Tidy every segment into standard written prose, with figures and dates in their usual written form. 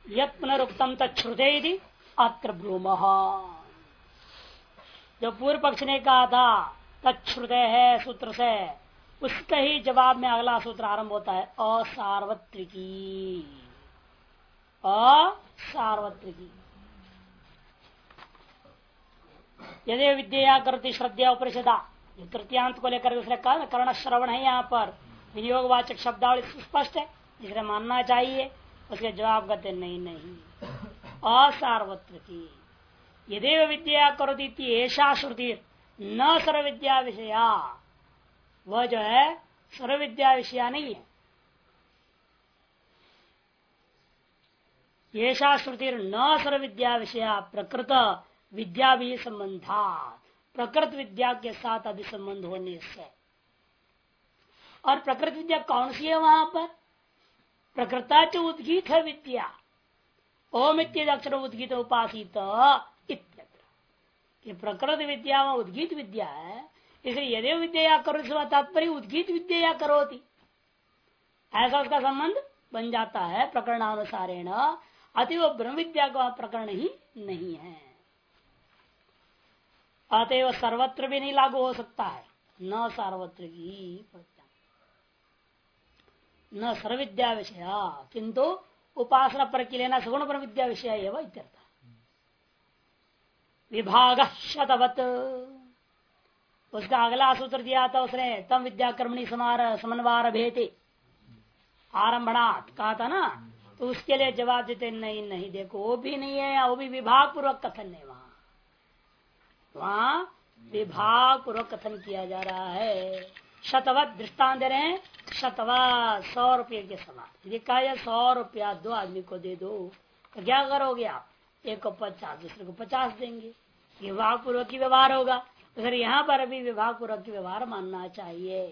यत् पुनरुक्तम तच्छ्रुते अत्र ब्रूम। जो पूर्व पक्ष ने कहा था तच्छ्रुते है सूत्र से, उसका ही जवाब में अगला सूत्र आरंभ होता है असार्वत्रिकी। असार्वत्रिकी यदि विद्या करती श्रद्धा उपनिषदा, तृतीयांत को लेकर उसने कहा कर्ण श्रवण है, यहाँ पर विनियोगवाचक शब्दावली स्पष्ट है, इसलिए मानना चाहिए। उसके जवाब कहते नहीं नहीं असार्वत्रिकी। यदि विद्या करोती ऐसा श्रुति न सर्व विद्या विषया, वह जो है सर्व विद्या विषया नहीं है। ऐसा श्रुति न सर्व विद्या विषया प्रकृत विद्या भी संबंधा, प्रकृत विद्या के साथ अभिसंबंध होने से। और प्रकृत विद्या कौन सी है वहां पर? प्रकृता च उद्गीत है विद्या, ओम इत्यक्षर उद्गीत उपासित इत्यत्र। प्रकृत विद्या में उद्गीत विद्या है, इसलिए यदि विद्या करो तात्पर्य उद्गीत विद्या करोति, ऐसा उसका संबंध बन जाता है प्रकरणानुसारेण। अतएव ब्रह्म विद्या का प्रकरण ही नहीं है, अतएव सर्वत्र भी नहीं लागू हो सकता है। न सार्वत्र की न सर्व विद्या विषय, किंतु उपासना पर के लेना सगुण ब्रह्म विद्या विषय एवं इत्यर्थ। विभाग शतवत, उसका अगला सूत्र दिया था उसने तम विद्या कर्मणि समन्वार भेते आरंभणात् कहा था ना, तो उसके लिए जवाब देते नहीं नहीं, देखो वो भी नहीं है, वो भी विभाग पूर्वक कथन है। वहां विभाग पूर्वक कथन किया जा रहा है। शतवत दृष्टांत दे रहे हैं, शतवत 100 रुपये के समान। यदि कहा 100 रुपया दो आदमी को दे दो तो क्या करोगे आप? एक को 50, दूसरे को 50 देंगे, विभाग पूर्वक की व्यवहार होगा। तो फिर यहाँ पर अभी विभाग पूर्वक की व्यवहार मानना चाहिए।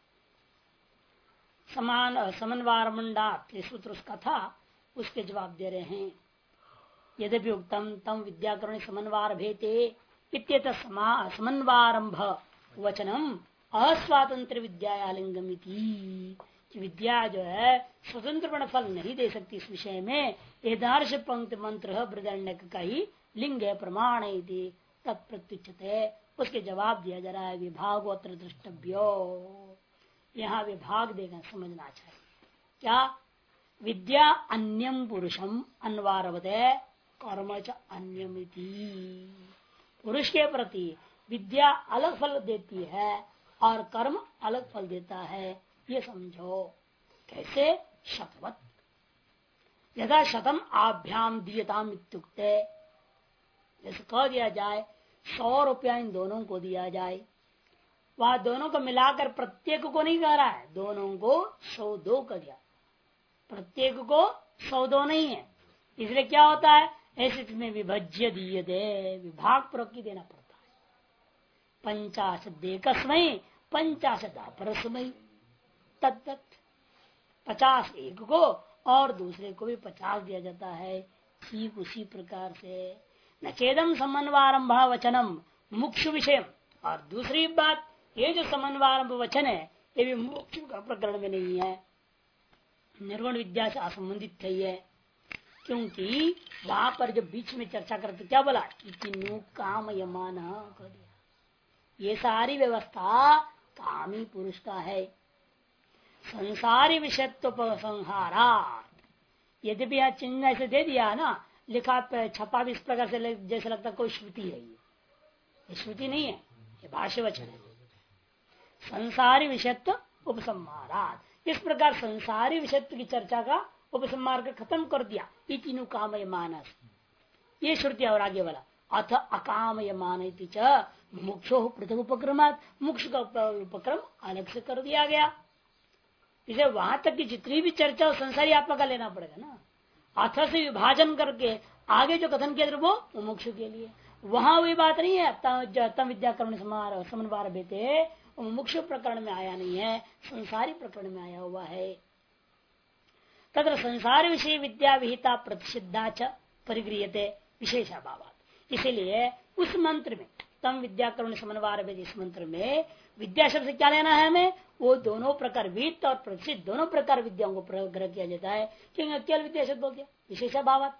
समान समन्वार मुंडा सूत्र उसका था, उसके जवाब दे रहे हैं। यद्यपि उत्तम तम विद्याकरण समन्वार भेते इत्येतत् समन्वारंभ वचनम अस्वातंत्र विद्यालिंगमिति। विद्या जो है स्वतंत्र फल नहीं दे सकती, इस विषय में एदार्श पंक्ति मंत्र बृदण्यक का ही लिंग है, प्रमाण है तत्प्रत्युच्यते। उसके जवाब दिया जा रहा है विभागोत्र द्रष्टव्यो। यहाँ विभाग देगा, समझना चाहिए क्या? विद्या अन्यम पुरुषम अन्वारवते कर्म च अन्यमिति। पुरुष के प्रति विद्या अलग फल देती है और कर्म अलग फल देता है, ये समझो। कैसे? शतवत यदा शतम आभ्याम दीयताम इत्युक्ते, जैसे कह दिया जाए 100 रुपया इन दोनों को दिया जाए, वह दोनों को मिलाकर प्रत्येक को नहीं कह रहा है, दोनों को 100 कर दिया, प्रत्येक को 100 नहीं है। इसलिए क्या होता है, ऐसे में विभज्य दिए दे, विभाग पूर्वक की देना पड़ता है। 50 देकस्मय 50 अपरस्मय तत्त 50 एक को और दूसरे को भी 50 दिया जाता है। ठीक उसी प्रकार से न चेदम समन्वारंभ वचनम मुक्षु विषय। और दूसरी बात, ये जो समन्वारंभ वचन है ये भी मुक्षु का प्रकरण में नहीं है, निर्गुण विद्या से असंबंधित है ये। क्योंकि वहां पर जब बीच में चर्चा करते क्या बोला, इतिनु काम यमान कर दिया। ये सारी व्यवस्था कामी पुरुष का है। संसारी विषयत्व संहारा, यद्यपि यहाँ चिन्ह ऐसे दे दिया ना, लिखा छपा भी इस प्रकार से जैसे लगता कोई श्रुति है। ये श्रुति नहीं है, ये भाष्य वचन है। संसारी विषयत्व उपसंहारा, इस प्रकार संसारी विषयत्व की चर्चा का उपसंहार कर खत्म कर दिया। इतिनु कामय मानस, ये श्रुति। और आगे वाला अथ अकामय मान मुक्षो पृथक उपक्रमात, मोक्ष का उपक्रम अलग से कर दिया गया। इसे वहां तक की जितनी भी चर्चा संसारी आत्मा का लेना पड़ेगा ना। अथ से विभाजन करके आगे जो कथन किया वो मोक्ष के लिए, वहां वही बात नहीं है। तम विद्या कर्म समन्वार भेते मोक्ष प्रकरण में आया नहीं है, संसारी प्रकरण में आया हुआ है। तथा संसार विषय विद्या विहिता प्रतिषिद्धा च परिगृह्यते विशेषाभावात्। इसीलिए उस मंत्र में तम विद्याकरण समन्वार भेद, इस मंत्र में विद्या शब्द से क्या लेना है हमें? वो दोनों प्रकार वित्त और प्रसिद्ध दोनों प्रकार विद्याओं को ग्रह किया जाता है। क्योंकि केवल विद्या शब्द बोल दिया विशेष भाव।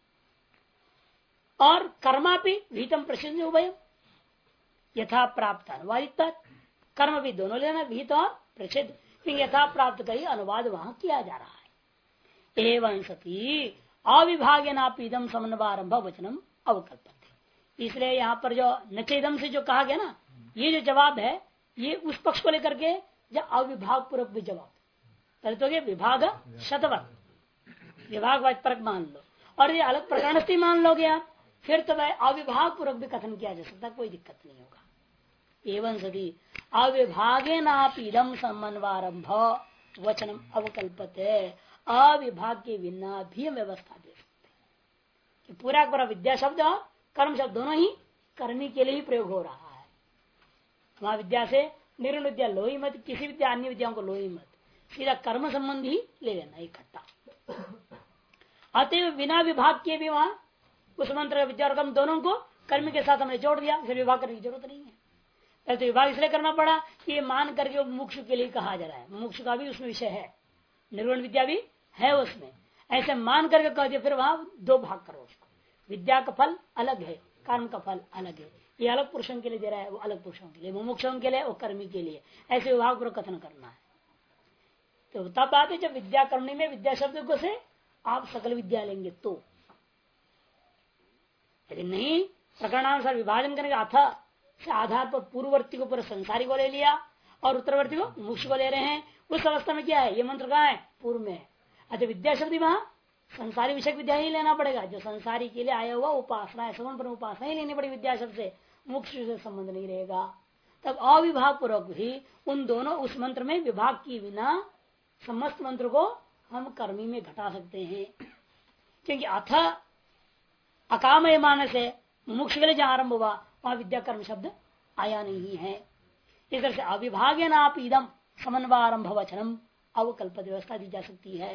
और कर्मा भी विहितम प्रसिद्ध उभय यथा प्राप्त अनुवादित, कर्म भी दोनों लेना विहित और प्रसिद्ध, क्योंकि यथा प्राप्त का ही अनुवाद वहां किया जा रहा है। एवं सती अविभागेनापीदम समन्वारंभ वचनम अवकल्पते। इसलिए यहाँ पर जो नचेदम से जो कहा गया ना, ये जो जवाब है ये उस पक्ष को लेकर के जो अविभाग पूर्वक भी जवाब पहले तो ये विभाग शतवत विभाग परक मान लो, और ये अलग प्रकरण से मान लोगे आप, फिर तो वह अविभाग पूर्वक भी कथन किया जा सकता, कोई दिक्कत नहीं होगा। एवं सदी अविभागे नापीदम समन्वारंभ वचनम अवकल्पते, अविभाग के बिना भी हम व्यवस्था दे सकते कि पूरा पूरा विद्या शब्द और कर्म शब्द दोनों ही कर्मी के लिए ही प्रयोग हो रहा है। वहां विद्या से निर्गुण विद्या लो ही मत, किसी विद्या अन्य विद्याओं को लो ही मत, सीधा कर्म संबंधी ही ले लेना इकट्ठा। अतएव बिना विभाग के भी वहां उस मंत्र विद्या और कर्म दोनों को कर्म के साथ हमने जोड़ दिया, फिर विभाग करने की जरूरत नहीं है। पहले तो विभाग इसलिए करना पड़ा कि ये मान करके मोक्ष के लिए कहा जा रहा है, मोक्ष का भी उसमें विषय है, निर्गुण विद्या भी है उसमें, ऐसे मान करके कह दिया, फिर वहां दो भाग करो उसको। विद्या का फल अलग है, कर्म का फल अलग है, ये अलग पुरुषों के लिए दे रहा है, वो अलग पुरुषों के लिए, मुमुक्षों के लिए, वो कर्मी के लिए, ऐसे विभाग पर कथन करना है। तो तब बात है जब विद्या करने में विद्या शब्द को से आप सकल विद्या लेंगे तो, यदि नहीं प्रकरणानुसार विभाजन करने का अथ से आधार पर पूर्ववर्ती को पूरे संसारी को ले लिया और उत्तरवर्ती को मोक्ष को ले रहे हैं, उस अवस्था में क्या है? ये मंत्र कहाँ है? पूर्व में है। अच्छा विद्या शब्द वहां संसारी विषय विद्या ही लेना पड़ेगा, जो संसारी के लिए आया हुआ उपासना है, सगुण पर उपासना ही लेनी पड़ेगी, विद्या शब्द से मोक्ष से संबंध नहीं रहेगा। तब अविभाग पूर्वक भी उन दोनों उस मंत्र में विभाग की बिना समस्त मंत्र को हम कर्मी में घटा सकते हैं, क्योंकि अथ अकामय मानस है, मोक्ष के लिए जहां आरंभ हुआ वहां विद्या कर्म शब्द आया नहीं है। इस तरह से अविभागे नापीदम समन्वारंभ वचनम अवकल्प व्यवस्था दी जा सकती है।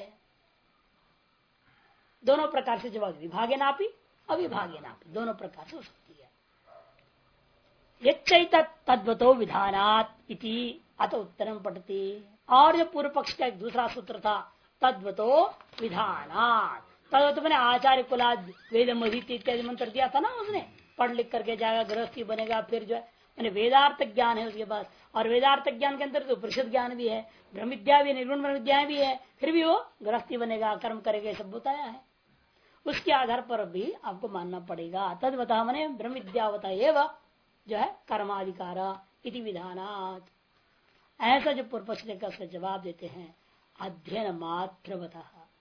दोनों प्रकार से जवाब विभागे नापी अविभागे नापी दोनों प्रकार से हो सकती है। यच्चैत तद्वतो विधानात इति अत उत्तरम पठति। और जो पूर्व पक्ष का एक दूसरा सूत्र था तद्वतो विधानात, तद्वत मैंने आचार्य कुलाद वेद मधित इत्यादि मंत्र दिया था ना, उसने पढ़ लिख करके जाएगा, गृहस्थी बनेगा, फिर जो है वेदार्थ ज्ञान है उसके पास, और वेदार्थ ज्ञान के अंदर तो परिषद ज्ञान भी है, ब्रह्म विद्या भी, निर्गुण ब्रह्म विद्याएं भी है, फिर भी वो गृहस्थी बनेगा, कर्म करेगा, सब बताया है। उसके आधार पर भी आपको मानना पड़ेगा। तद्वता मैंने ब्रह्म विद्यावता एवं जो है कर्माधिकार इति विधानात। ऐसा जो पूर्व पक्ष का जवाब देते हैं अध्ययन मात्रवतः,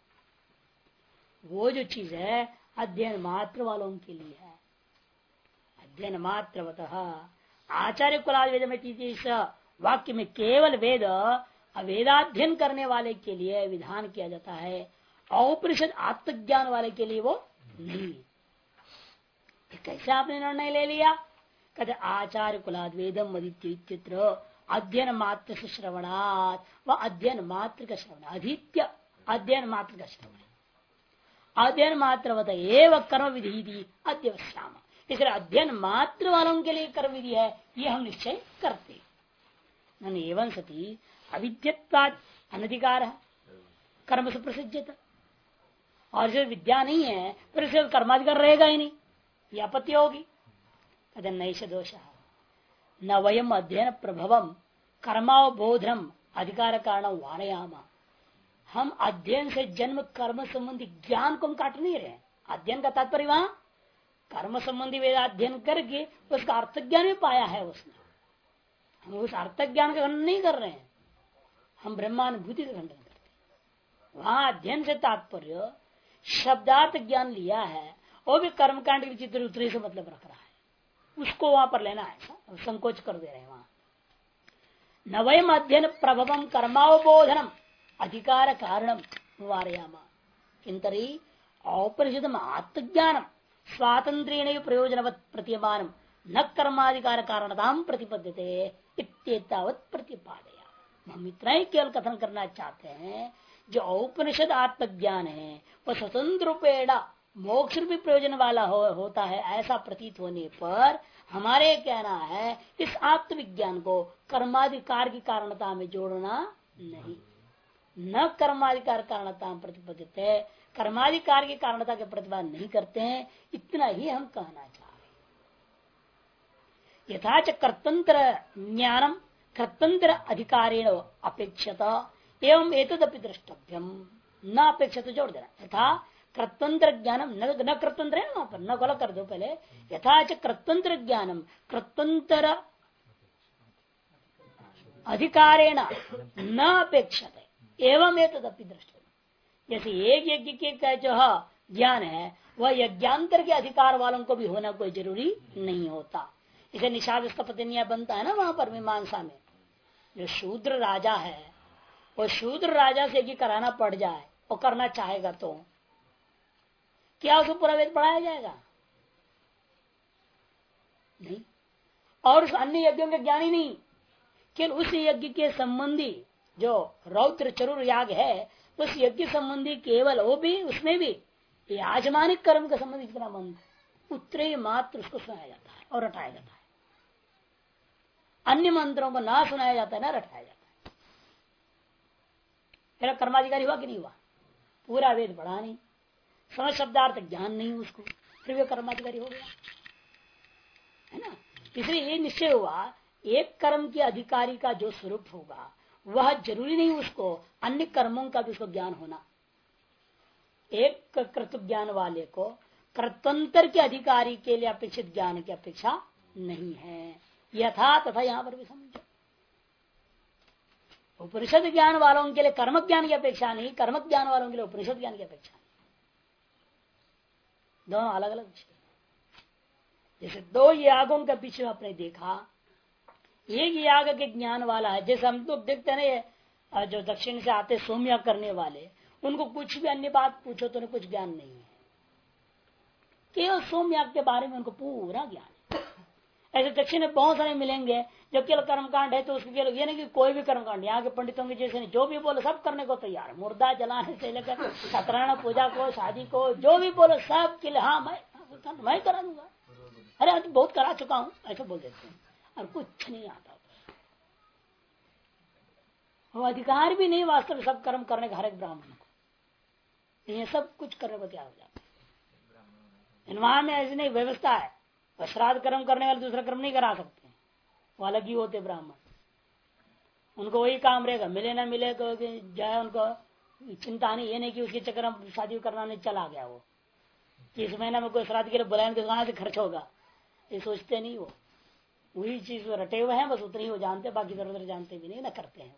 वो जो चीज है अध्ययन मात्र वालों के लिए है। अध्ययन मात्रवतः आचार्य कुलाद वेद में इस वाक्य में केवल वेद वेदाध्ययन करने वाले के लिए विधान किया जाता है, औपनिषद आत्मज्ञान वाले के लिए वो नहीं। कैसे आपने निर्णय ले लिया? कहते आचार्य कुलाद वेदम अदित्य अध्ययन मात्र से श्रवणात्, वह अध्ययन मात्र का श्रवण, अधीत्य अध्ययन मात्र का श्रवण, अध्ययन मात्र एवं कर्म विधि अध्यवश्याम। इसलिए अध्ययन मात्र वालों के लिए कर्म विधि है, ये हम निश्चय करते। एवं सती अविद्यत्वाद अनधिकार है कर्म से प्रसिद्ध, और जो विद्या नहीं है फिर उसे कर्माधिकार रहेगा ही नहीं, ये आपत्ति होगी। कहते नैष दोष न वयम अध्ययन प्रभवम कर्मावबोधम अधिकार कारण वारयामा। हम अध्ययन से जन्म कर्म संबंधी ज्ञान को हम काट नहीं रहे। अध्ययन का तात्पर्य वहां कर्म संबंधी वेदाध्ययन करके उसका अर्थ ज्ञान भी पाया है उसने, हम उस अर्थ ज्ञान का खंडन नहीं कर रहे हैं, हम ब्रह्मानुभूति का खंडन करते हैं। वहां अध्ययन से तात्पर्य शब्दार्थ ज्ञान लिया है, वो भी कर्मकांड की चित्र उतरी से मतलब रख रहा है, उसको वहां पर लेना है, संकोच कर दे रहे हैं वहां। न वयम अध्ययन प्रभवम कर्मावबोधनम अधिकार कारणम वारयामा किंतरी औपनिषदम आत्मज्ञानम स्वातंत्र्येण प्रयोजनवत् प्रतीयमानम न कर्माधिकार कारणताम प्रतिपद्यते इत्येतावत् प्रतिपादया। हम इतना ही केवल कथन करना चाहते हैं, जो औपनिषद आत्मज्ञान है वह स्वतंत्र रूपेण मोक्ष भी प्रयोजन वाला होता है, ऐसा प्रतीत होने पर हमारे कहना है इस आत्मविज्ञान को कर्माधिकार की कारणता में जोड़ना नहीं। न कर्माधिकार कारणता प्रतिपादित है, कर्माधिकार की कारणता के प्रतिपादन नहीं करते हैं, इतना ही हम कहना चाह रहे। यथाच कर्तंत्र ज्ञानम कर्तंत्र अधिकारेण अपेक्षित एवं एतदपि द्रष्टव्यम, न अपेक्षित जोड़ देना। यथा कृतंत्र ज्ञानम, न कृतंत्र है वहां पर, न गलत कर दो पहले। यथाच कृतंत्र ज्ञानम कृतंत्र अधिकारेण न अपेक्षित एवं एतदपि दृष्टि। जैसे एक यज्ञ के जो ज्ञान है वह यज्ञांतर के अधिकार वालों को भी होना कोई जरूरी नहीं होता। इसे निषाद इसका प्रतिनिया बनता है ना वहां पर मीमांसा में। जो शूद्र राजा है वो शूद्र राजा से यज्ञ कराना पड़ जाए और करना चाहेगा तो क्या उसको पूरा वेद पढ़ाया जाएगा? नहीं। और उस अन्य यज्ञों के ज्ञान ही नहीं, केवल उस यज्ञ के संबंधी जो रौद्र चरुर याग है उस यज्ञ संबंधी केवल वो भी, उसमें भी याजमानिक कर्म के संबंधी जितना मंत्र उतरे ही मात्र उसको सुनाया जाता है और रटाया जाता है। अन्य मंत्रों को ना सुनाया जाता है ना रटाया जाता है। फिर कर्माधिकारी हुआ कि नहीं हुआ? पूरा वेद पढ़ा नहीं, समझ शब्दार्थ ज्ञान नहीं उसको, फिर वे कर्माधिकारी हो गया है ना। इसलिए ये निश्चय हुआ एक कर्म के अधिकारी का जो स्वरूप होगा वह जरूरी नहीं उसको अन्य कर्मों का भी उसको ज्ञान होना। एक कर्तव्य ज्ञान वाले को कर्तव्यांतर के अधिकारी के लिए अपेक्षित ज्ञान की अपेक्षा नहीं है, यथा तथा यहां पर भी समझो। उपनिषद ज्ञान वालों के लिए कर्म ज्ञान की अपेक्षा नहीं, कर्म ज्ञान वालों के लिए उपनिषद ज्ञान की अपेक्षा नहीं, दोनों अलग अलग विषय। जैसे दो यागों के पीछे आपने देखा, एक याग के ज्ञान वाला है, जैसे हम तो देखते हैं जो दक्षिण से आते सोमयाग करने वाले, उनको कुछ भी अन्य बात पूछो तो उन्हें कुछ ज्ञान नहीं है, केवल सोमयाग के बारे में उनको पूरा ज्ञान है। ऐसे दक्षिण में बहुत सारे मिलेंगे जो केवल कर्मकांड है तो उसके केवल ये नहीं कि कोई भी कर्मकांड, यहाँ के पंडितों के जैसे जो भी बोलो सब करने को तैयार है, मुर्दा जलाने से लेकर सत्यनारायण पूजा को, शादी को, जो भी बोलो सब के लिए हाँ मैं करा दूंगा, अरे बहुत करा चुका हूँ, ऐसे बोल देते हैं और कुछ नहीं आता। वो अधिकार भी नहीं वास्तव में सब कर्म करने का हर एक ब्राह्मण को, ये सब कुछ करने को तैयार हो जाता है। वहां में ऐसी नहीं व्यवस्था है, श्राद्ध कर्म करने वाले दूसरा कर्म नहीं करा सकते, वो अलग ही होते ब्राह्मण, उनको वही काम रहेगा, मिले ना मिले तो जाए, उनको चिंता नहीं, ये नहीं कि उसके चक्कर में शादी करना नहीं चला गया, वो इस महीना में कोई श्राद्ध के लिए बुलाएंगे तो कहां से खर्च होगा, ये सोचते नहीं। वो वही चीज रटे हुए हैं, बस उतनी ही वो जानते, बाकी इधर उधर जानते भी नहीं ना करते हैं,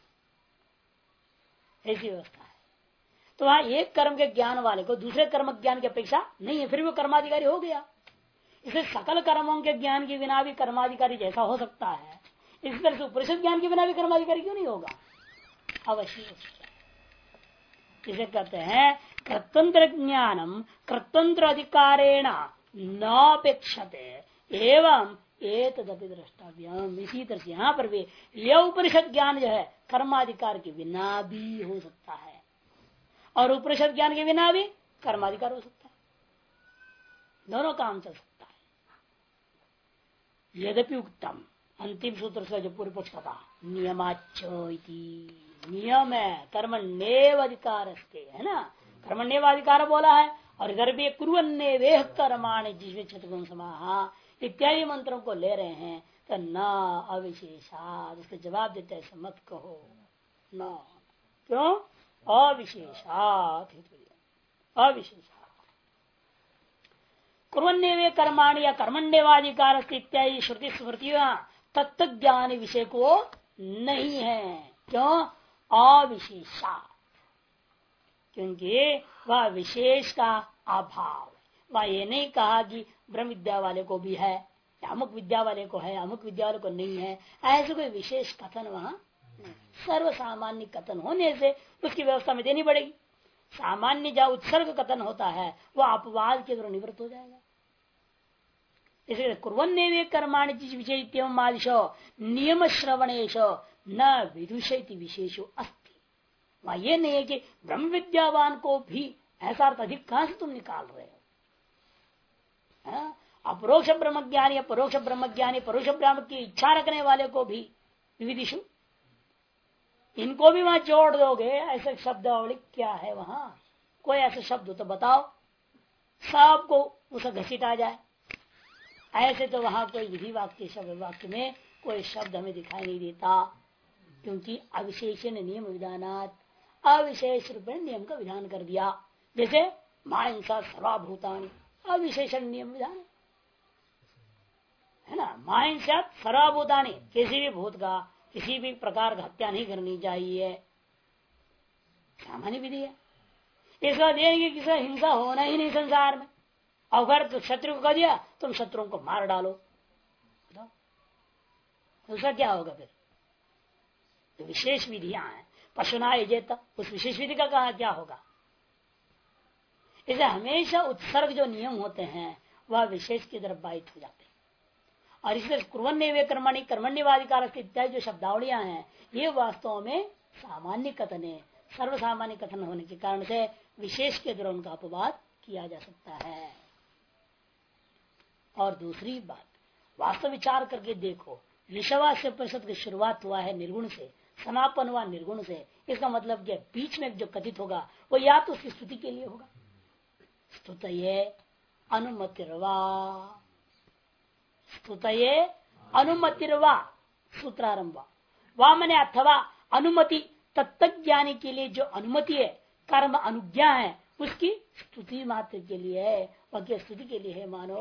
ऐसी व्यवस्था है। तो वहां एक कर्म के ज्ञान वाले को दूसरे कर्म ज्ञान की अपेक्षा नहीं है, फिर वो कर्माधिकारी हो गया। इसलिए सकल कर्मों के ज्ञान के बिना भी कर्माधिकारी जैसा हो सकता है, इस तरह से उपनिषद ज्ञान के बिना भी कर्माधिकारी क्यों नहीं होगा? अवश्य हो सकता है। इसे कहते हैं कर्तंत्र ज्ञानम कर्तंत्र अधिकारेण नापेक्षते एवं एतदपि द्रष्टव्यम। इसी तरह से यहाँ पर भी यह उपनिषद ज्ञान जो है कर्माधिकार के बिना भी हो सकता है और उपनिषद ज्ञान के बिना भी कर्माधिकार हो सकता है, दोनों काम चल सकता है। यद्यपि उत्तम अंतिम सूत्र से जो पूर्व पक्ष था नियमाच नियम है, कर्मण्येव अधिकार है ना, कर्मण्येव अधिकार बोला है, और इधर भी कुर्वन्नेवेह कर्माणि जिसमें छतगुण समाहा इत्यादि मंत्रों को ले रहे हैं, तो न अविशेषात, उसके जवाब देते ऐसे मत कहो न, क्यों? अविशेषात, अविशेषात कुर्वन्नेवे कर्माणि या कर्मण्येवाधिकार इत्यादि श्रुति स्मृतियां तत्व ज्ञान विषय को नहीं है। क्यों? अविशेषात, क्योंकि वह विशेष का अभाव, वह ये नहीं कहा कि ब्रह्म विद्या वाले को भी है, अमुक विद्या वाले को है, अमुक विद्या वाले को नहीं है, ऐसे कोई विशेष कथन वहां सर्व सामान्य कथन होने से उसकी व्यवस्था में देनी पड़ेगी। सामान्य जहाँ उत्सर्ग कथन होता है वह अपवाद के द्वारा निवृत्त हो जाएगा। इसलिए कुर्वन्नेवे कर्माणि विषय आदिशो नियम श्रवणेश न विदुषति विशेषो अस्ति। वहां ये नहीं है कि ब्रह्म विद्यावान को भी ऐसा अर्थ अधिक कहां से तुम निकाल रहे हो? अपरोक्ष ब्रह्मज्ञानी, परोक्ष ब्रह्मज्ञानी, परोक्ष ब्रह्म की इच्छा रखने वाले को भी विविधिशु, इनको भी वहां जोड़ दोगे? ऐसे शब्दावली क्या है वहां? कोई ऐसे शब्द हो तो बताओ, सबको उसे घसीटा जाए। ऐसे तो वहां कोई विधि वाक्य शब्द वाक्य में कोई शब्द हमें दिखाई नहीं देता, क्योंकि अविशेषण नियम विधानात, अविशेष रूप में नियम का विधान कर दिया। जैसे मांसा सर्वभूतानि, अविशेषण नियम विधान है ना। मांसा सर्वभूतानि, किसी भी भूत का किसी भी प्रकार का हत्या नहीं करनी चाहिए, सामान्य विधि है। इस बात यह कि किसी हिंसा होना ही नहीं संसार में। अगर तो शत्रु को कह दिया तुम शत्रुओं को मार डालो, उसका क्या होगा फिर? तो विशेष विधियां हैं, पशुना यजेत, उस विशेष विधि का कहा क्या होगा? इसे हमेशा उत्सर्ग जो नियम होते हैं वह विशेष की तरफ बाधित हो जाते हैं। और इसलिए कुर्वन्य कर्मणि, कर्मण्यवादिकार इत्यादि जो शब्दावलियां हैं ये वास्तव में सामान्य कथन है। सर्वसामान्य कथन होने के कारण से विशेष के द्वारा उनका अपवाद किया जा सकता है। और दूसरी बात, वास्तव विचार करके देखो, ईशवास्य परिषद की शुरुआत हुआ है निर्गुण से, समापन हुआ निर्गुण से। इसका मतलब क्या? बीच में जो कथित होगा वो या तो उसकी स्तुति के लिए होगा, स्तुतये अनुमतिर्वा, स्तुतये अनुमतिर्वा सूत्रारंभ, वा मैंने अथवा अनुमति, तत्वज्ञानी के लिए जो अनुमति है, कर्म अनुज्ञा है, उसकी स्तुति मात्र के लिए है, बाकी स्तुति के लिए है। मानो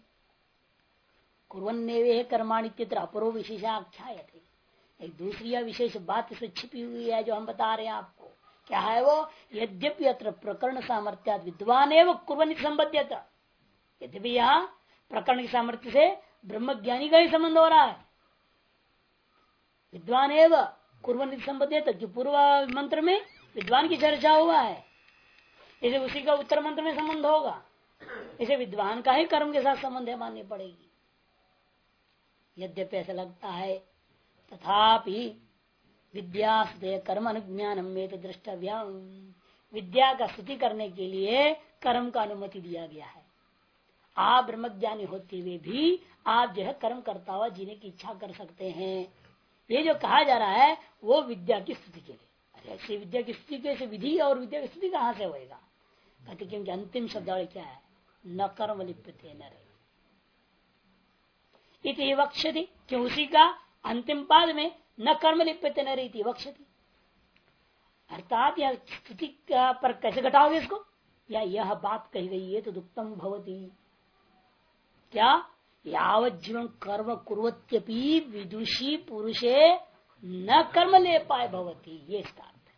कुर्वन्नेवे कर्माणि इत्यत्र अपरो विशेषाख्याय थे, एक दूसरी विशेष बात इसमें छिपी हुई है जो हम बता रहे हैं आपको। क्या है वो? यद्यपि अत्र प्रकरण सामर्थ्यात विद्वान एवं कुर्वन्नि संबध्यत, यद्यपि यहाँ प्रकरण के सामर्थ्य से ब्रह्मज्ञानी का ही संबंध हो रहा है। विद्वान एवं कुर्वन्नि संबध्यत, जो पूर्व मंत्र में विद्वान की चर्चा हुआ है, इसे उसी का उत्तर मंत्र में संबंध होगा। इसे विद्वान का ही कर्म के साथ संबंध है माननी पड़ेगी। यद्यपि ऐसा लगता है, तथापि विद्यास्तुते कर्म अनुज्ञानम में दृष्टव्यम, विद्या का स्तुति करने के लिए कर्म का अनुमति दिया गया है। आप ब्रह्मज्ञानी होते हुए भी आप जो है कर्म करता हुआ जीने की इच्छा कर सकते हैं। ये जो कहा जा रहा है वो विद्या की स्तुति के लिए। अरे ऐसी विद्या की स्तुति कैसे? विधि और विद्या की स्तुति कहाँ से होएगा? कहते क्योंकि अंतिम शब्दावली क्या है? न कर्म लिप्यते न रहे इति वक्षति, क्यों उसी का अंतिम पाद में न कर्म लिप्यते न रही वक्षति। अर्थात यह स्तुति पर कैसे घटाओगे इसको? या यह बात कही गई है तो दुक्तम भवती, क्या यावत जीवन कर्म कुर्वत्यपि विदुषी पुरुषे न कर्म ले पाए भवती, ये इसका अर्थ है।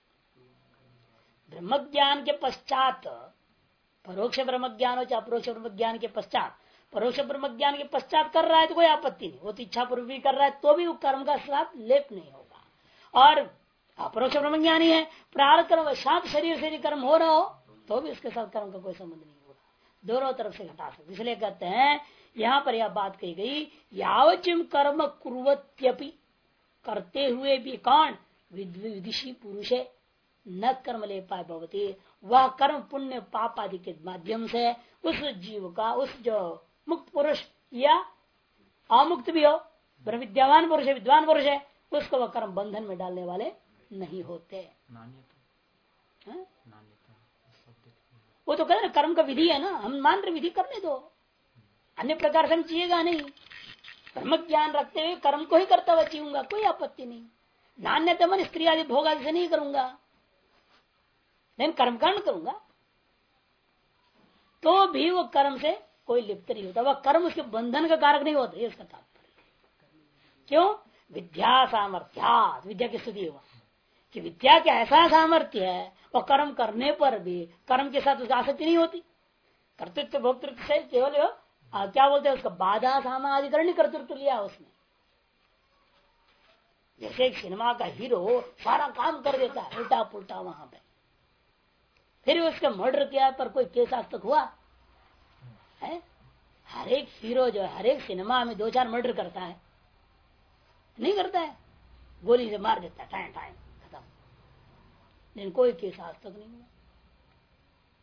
ब्रह्मज्ञान के पश्चात परोक्ष ब्रह्मज्ञान हो चाहे अपरोक्ष ब्रह्मज्ञान के पश्चात, परोक्ष ब्रह्मज्ञान के पश्चात कर रहा है तो कोई आपत्ति नहीं, वो तो इच्छा पूर्व भी कर रहा है तो भी वो कर्म का साथ लेप नहीं होगा। और अपरोक्ष ब्रह्मज्ञानी है, प्रारब्ध कर्म शांत शरीर से कर्म हो रहा हो तो भी उसके साथ कर्म का कोई संबंध नहीं होगा। दोनों तरफ से घटा सकते। इसलिए कहते हैं यहाँ पर यह बात कही गई, यावचिम कर्म कुर्वत्यपि, करते हुए भी कौन? विदिशी पुरुष है, न कर्म ले पाए भवती, वह कर्म पुण्य पाप आदि के माध्यम से उस जीव का, उस जो मुक्त पुरुष या अमुक्त भी हो, विद्यावान पुरुष है, विद्वान पुरुष है, उसको वह कर्म बंधन में डालने वाले नहीं होते। वो तो कहते ना कर्म का विधि है ना, हम मान रहे विधि करने दो, अन्य प्रकार से हम जिएगा नहीं। कर्म ज्ञान रखते हुए कर्म को ही करता हुआ जीऊंगा, कोई आपत्ति नहीं। नान्यता मन स्त्री आदि भोग आदि से नहीं करूंगा, लेकिन कर्म कांड करूंगा तो भी वो कर्म से कोई लिप्त नहीं होता, वह कर्म उसके बंधन का कारक नहीं होता। ये उसका तात्पर्य। क्यों? विद्या सामर्थ्या, विद्या की स्तुति हुआ कि विद्या का ऐसा सामर्थ्य है और कर्म करने पर भी कर्म के साथ उसकी आसक्ति नहीं होती। कर्तृत्व भोक्तृत्व से केवल क्या बोलते हैं उसका बाधा सामाधिकरण कर्तृत्व लिया उसने। जैसे एक सिनेमा का हीरो सारा काम कर देता है उल्टा पुल्टा, वहां पे फिर उसका मर्डर किया पर कोई केस आज तक हुआ है? हर एक हीरो जो है हर एक सिनेमा में 2-4 मर्डर करता है, नहीं करता है? गोली से मार देता है, टाइम टाइम खत्म, लेकिन कोई केस आज तक नहीं हुआ।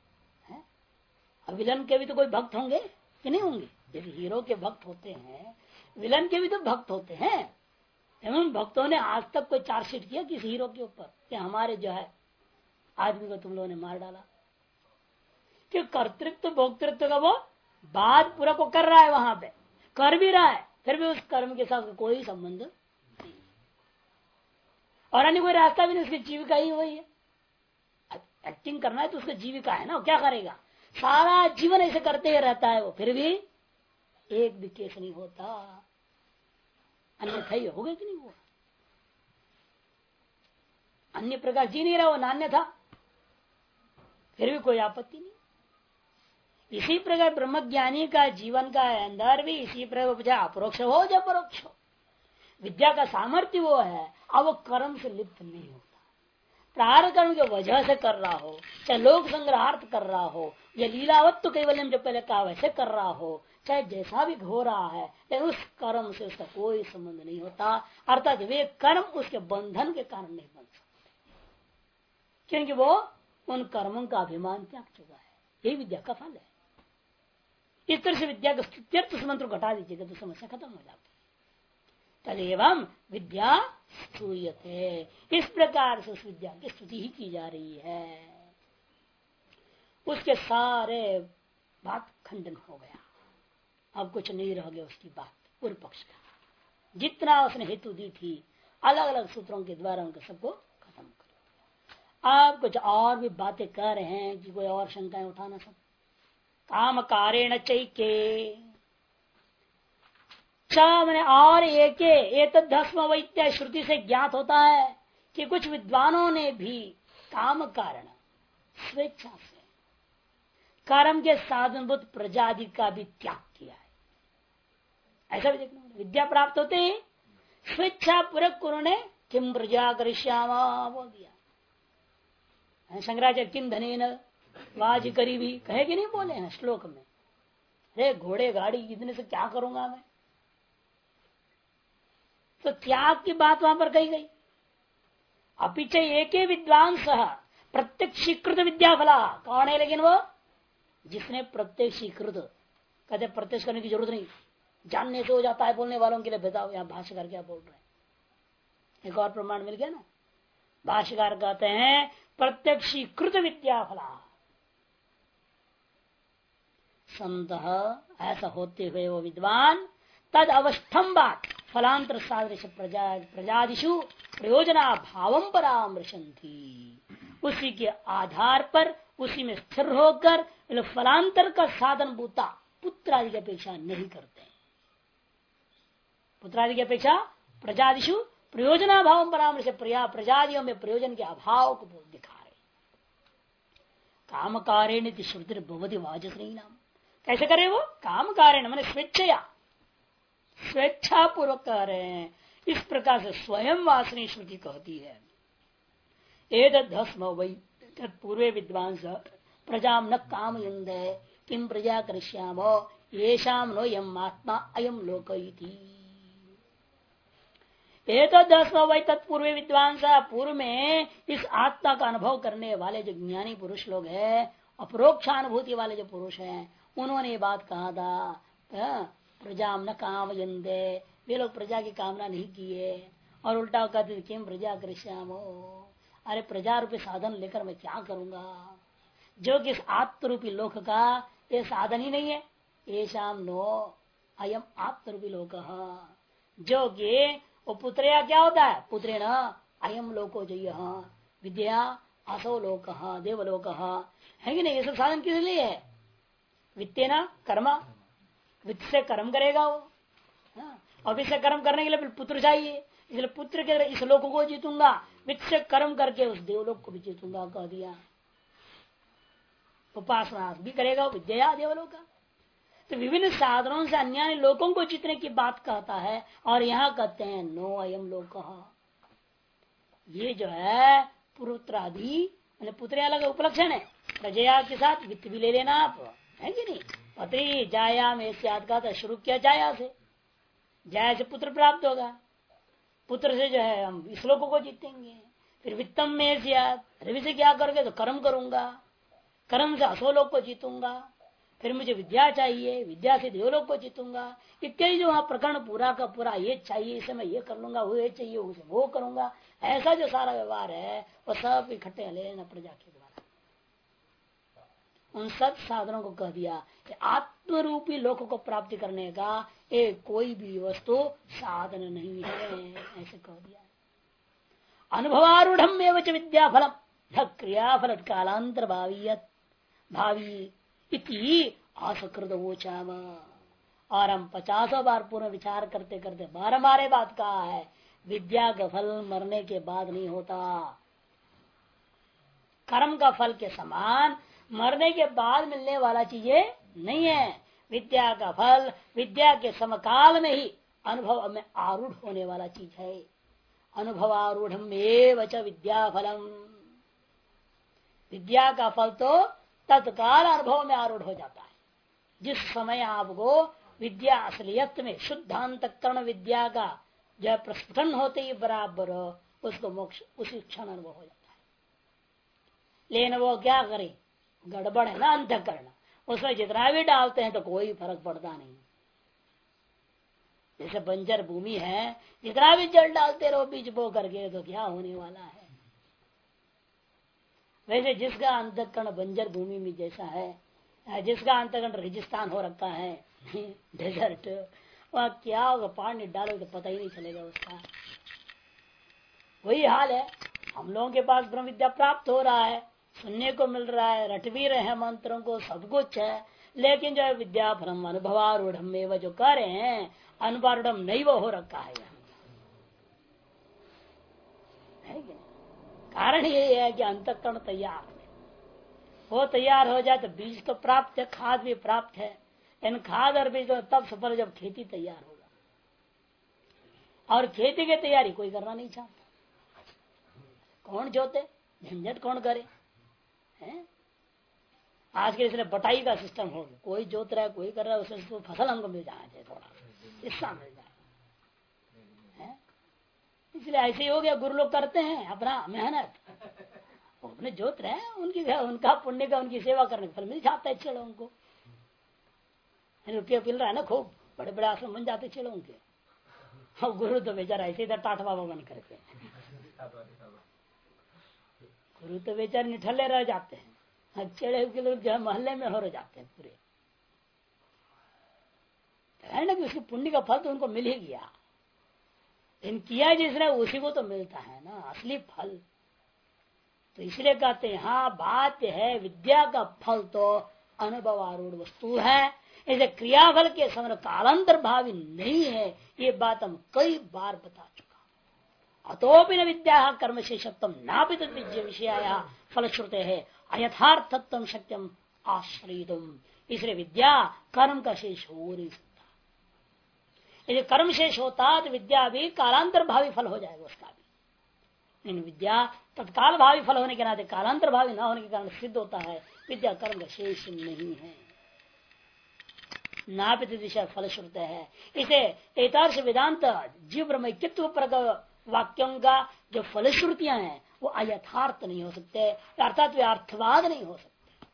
विलन के भी तो कोई भक्त होंगे कि नहीं होंगे? जैसे हीरो के भक्त होते हैं, विलन के भी तो भक्त होते हैं। एवं भक्तों ने आज तक कोई चार्जशीट किया किसी हीरो के ऊपर कि हमारे जो है आदमी को तुम लोगों ने मार डाला? कि कर्तृत्व भोक्तृत्व का वो बात पूरा को कर रहा है, वहां पे कर भी रहा है, फिर भी उस कर्म के साथ कोई संबंध नहीं, और अन्य कोई रास्ता भी नहीं, उसकी जीविका ही वही है। एक्टिंग करना है तो उसका जीविका है ना, क्या करेगा? सारा जीवन ऐसे करते ही रहता है वो, फिर भी एक भी केस नहीं होता। अन्यथा ही हो गया कि नहीं हुआ? अन्य प्रकार जी नहीं रहा वो, नान्य था, फिर भी कोई आपत्ति नहीं। इसी प्रकार ब्रह्मज्ञानी का जीवन का अंदर भी इसी प्रकार अपरोक्ष हो या परोक्ष हो, विद्या का सामर्थ्य वो है, अब वो कर्म से लिप्त नहीं होता। प्रारब्ध कर्म की वजह से कर रहा हो, चाहे लोक संग्रहार्थ कर रहा हो, या लीलावत्व कैवल्यम जो पहले कहा वैसे कर रहा हो, चाहे जैसा भी हो रहा है, लेकिन उस कर्म से उसका कोई संबंध नहीं होता। अर्थात वे कर्म उसके बंधन के कारण नहीं बन सकते, क्योंकि वो उन कर्मों का अभिमान त्याग चुका है। यही विद्या का फल है। इस तरह से विद्या का स्तुत्यर्थ मंत्र घटा दीजिएगा तो समस्या खत्म हो जाती है। तदेवं विद्या स्तूयते, इस प्रकार से उस विद्या की स्तुति ही की जा रही है। उसके सारे बात खंडन हो गया, अब कुछ नहीं रह गया उसकी बात। पूर्व पक्ष का जितना उसने हेतु दी थी अलग अलग सूत्रों के द्वारा उनके सबको खत्म कर दिया। आप कुछ और भी बातें कर रहे हैं कि कोई और शंकाएं उठाना सब काम कारेण चैके मैंने और एक धस्म वैत्य श्रुति से ज्ञात होता है कि कुछ विद्वानों ने भी काम कारण स्वेच्छा से कर्म के साधनभूत प्रजादि का भी त्याग किया है। ऐसा भी देखना, विद्या प्राप्त होते ही स्वेच्छा पूर्वक उन्होंने किम प्रजा करिष्यामा बोल दिया। शंकराचार्य किम धनेन वाज करीबी कहे कि नहीं बोले हैं श्लोक में, रे घोड़े गाड़ी इतने से क्या करूंगा मैं? तो त्याग की बात वहां पर कही गई। अपिच एक विद्वान सह प्रत्यक्षीकृत विद्या फला कौन है? लेकिन वो जिसने प्रत्यक्षीकृत, कहते प्रत्यक्ष करने की जरूरत नहीं, जानने से हो जाता है बोलने वालों के लिए बताओ। यहाँ भाष्यकार क्या बोल रहे हैं, एक और प्रमाण मिल गया ना। भाष्यकार कहते हैं प्रत्यक्षीकृत विद्या फला संत, ऐसा होते हुए वो विद्वान तद अवस्थम्बात फलांतर सादृश प्रजादिशु प्रयोजना भावम परामर्शंति, उसी के आधार पर उसी में स्थिर होकर फलांतर का साधन भूता पुत्र आदि की अपेक्षा नहीं करते। पुत्र आदि की अपेक्षा प्रजादिशु प्रयोजना भावम परामर्श, प्रजादियों में प्रयोजन के अभाव को दिखा रहे। काम कारेण श्रुति भगवती वाचस्वी नाम, कैसे करे वो? काम कारण मैंने स्वेच्छया, स्वेच्छा पूर्वक कह रहे हैं। इस प्रकार से स्वयं वासनी श्रुति कहती है एदस्म वै पूर्वे विद्वांस प्रजा न काम किम प्रजा करिष्याम येषाम नो यम आत्मा अयम लोक एतदस्म वै तत्पूर्वे विद्वांस, पूर्व में इस आत्मा का अनुभव करने वाले जो ज्ञानी पुरुष लोग हैं, अपरोक्षानुभूति वाले जो पुरुष हैं, उन्होंने ये बात कहा था प्रजा न काम यंदे, वे लोग प्रजा की कामना नहीं किए। और उल्टा कहते किम प्रजा करिष्यामो, अरे प्रजा रूपी साधन लेकर मैं क्या करूंगा, जो कि इस आत्मरूपी लोक का ये साधन ही नहीं है। ये शाम नो अयम आत्मरूपी लोक, जो कि वो पुत्रिया क्या होता है? पुत्रे न अयम लोको जो विद्या असो लोक देवलोक है कि नहीं? ये सब साधन किस लिए है? वित्ते न कर्मा, वित्त से कर्म करेगा वो, और वित्त से कर्म करने के लिए पुत्र चाहिए, इसलिए पुत्र के इस लोक को जीतूंगा, वित्त से कर्म करके उस देवलोक को भी जीतूंगा कह दिया। उपासना भी करेगा विद्या देवलोक का। तो विभिन्न साधनों से अन्य लोगों को जीतने की बात कहता है, और यहाँ कहते हैं नो अयम लोक। ये जो है पुत्रादि पुत्र अलग उपलक्षण है, प्रजया के साथ वित्त भी ले लेना आप, है कि नहीं? पत्री जाया में का शुरू किया जाया से, जाया से पुत्र प्राप्त होगा, पुत्र से जो है हम इस लोगों को जीतेंगे। फिर वित्तम में रवि से क्या करोगे? तो कर्म करूंगा, कर्म से असो लोग को जीतूंगा, फिर मुझे विद्या चाहिए, विद्या से देवलोक को जीतूंगा इत्यादि जो वहां प्रकरण पूरा का पूरा, ये चाहिए इसे मैं ये कर लूंगा, वो ये चाहिए उसे वो करूंगा, ऐसा जो सारा व्यवहार है वो सब इकट्ठे लेना प्रजा के द्वारा। उन सब साधनों को कह दिया कि आत्मरूपी लोक को प्राप्ति करने का एक कोई भी वस्तु साधन नहीं है, ऐसे कह दिया। अनुभवारूढ़ एवं विद्या फलम क्रियाफल कालांतर भावी इति असकृत वोचाम। और हम 50 बार पूर्ण विचार करते करते बारंबार बात कहा है, विद्या का फल मरने के बाद नहीं होता। कर्म का फल के समान मरने के बाद मिलने वाला चीजें नहीं है। विद्या का फल विद्या के समकाल में ही अनुभव में आरूढ़ होने वाला चीज है। अनुभवारूढ़ एवं च विद्या फलम, विद्या का फल तो तत्काल अनुभव में आरूढ़ हो जाता है। जिस समय आपको विद्या असलियत में शुद्धांतकरण विद्या का जब प्रस्फुटन होते ही बराबर उसको मोक्ष उसी क्षण अनुभव हो जाता है। लेकिन वो क्या करे, गड़बड़ है ना अंतकरण, उसमें जितना भी डालते हैं तो कोई फर्क पड़ता नहीं। जैसे बंजर भूमि है, जितना भी जल डालते रहो बीज बो करके तो क्या होने वाला है। वैसे जिसका अंतकरण बंजर भूमि में जैसा है, जिसका अंतकरण रेगिस्तान हो रखा है डेजर्ट, वह क्या होगा, पानी डालो तो पता ही नहीं चलेगा उसका। वही हाल है, हम लोगों के पास ब्रह्म विद्या प्राप्त हो रहा है, सुनने को मिल रहा है, रट भी रहे हैं मंत्रों को, सब कुछ है, लेकिन जो विद्या फलम अनुभवारूढ़ में जो कह रहे हैं अनुभवारूढ़ नहीं वो हो रखा है। कारण ये है कि अंतःकरण तैयार है, वो तैयार हो जाए तो बीज तो प्राप्त है, खाद भी प्राप्त है। इन खाद और बीज तो तब सफल जब खेती तैयार होगा, और खेती की तैयारी कोई करना नहीं चाहता। कौन जोते, झंझट कौन करे है? आज के इसलिए बटाई का सिस्टम हो गया, कोई जोत रहा है कोई कर रहा है, उसमें फसल हमको मिल जाना चाहिए, थोड़ा हिस्सा मिल जाए। इसलिए ऐसे ही हो गया, गुरु लोग करते हैं अपना मेहनत, अपने जोत रहे हैं, उनका पुण्य का उनकी सेवा करने का फल मिल जाता है। चलो उनको रुपया मिल रहा है ना, खूब बड़े बड़े आश्रम बन जाते चलो उनके। और गुरु तो बेचारा ऐसे इधर टाठ बाबा बन करके, गुरु तो बेचारे निठल्ले रह जाते हैं, चढ़े के लोग जो है मोहल्ले में हो रह जाते हैं पूरे। है ना कि उसके पुण्य का फल तो उनको मिल ही गया, इन किया जिसने उसी को तो मिलता है ना असली फल। तो इसलिए कहते हैं हाँ बात है, विद्या का फल तो अनुभवारूढ़ वस्तु है, इसे क्रियाफल के समय कालांतर भावी नहीं है। ये बात हम कई बार बता चुका। अतोपि न विद्या कर्म शेषत्व नापित विषया फलश्रुते है अयथार्थत्व शक्यम आश्रयितुम। इसलिए विद्या कर्म का शेष हो नहीं सकता। यदि कर्म शेष होता तो विद्या भी कालांतर भावी फल हो जाएगा उसका भी। इन विद्या तत्काल भावी फल होने के नाते कालांतर भावी न होने के कारण सिद्ध होता है विद्या कर्म का शेष नहीं है, नापित दिशा फलश्रुत है। इसे एतादृश वेदांत जीव ब्रह्मैक्यत्व पर वाक्यों का जो फलश्रुतियां हैं वो अयथार्थ नहीं हो सकते, अर्थात वे अर्थवाद नहीं हो सकते।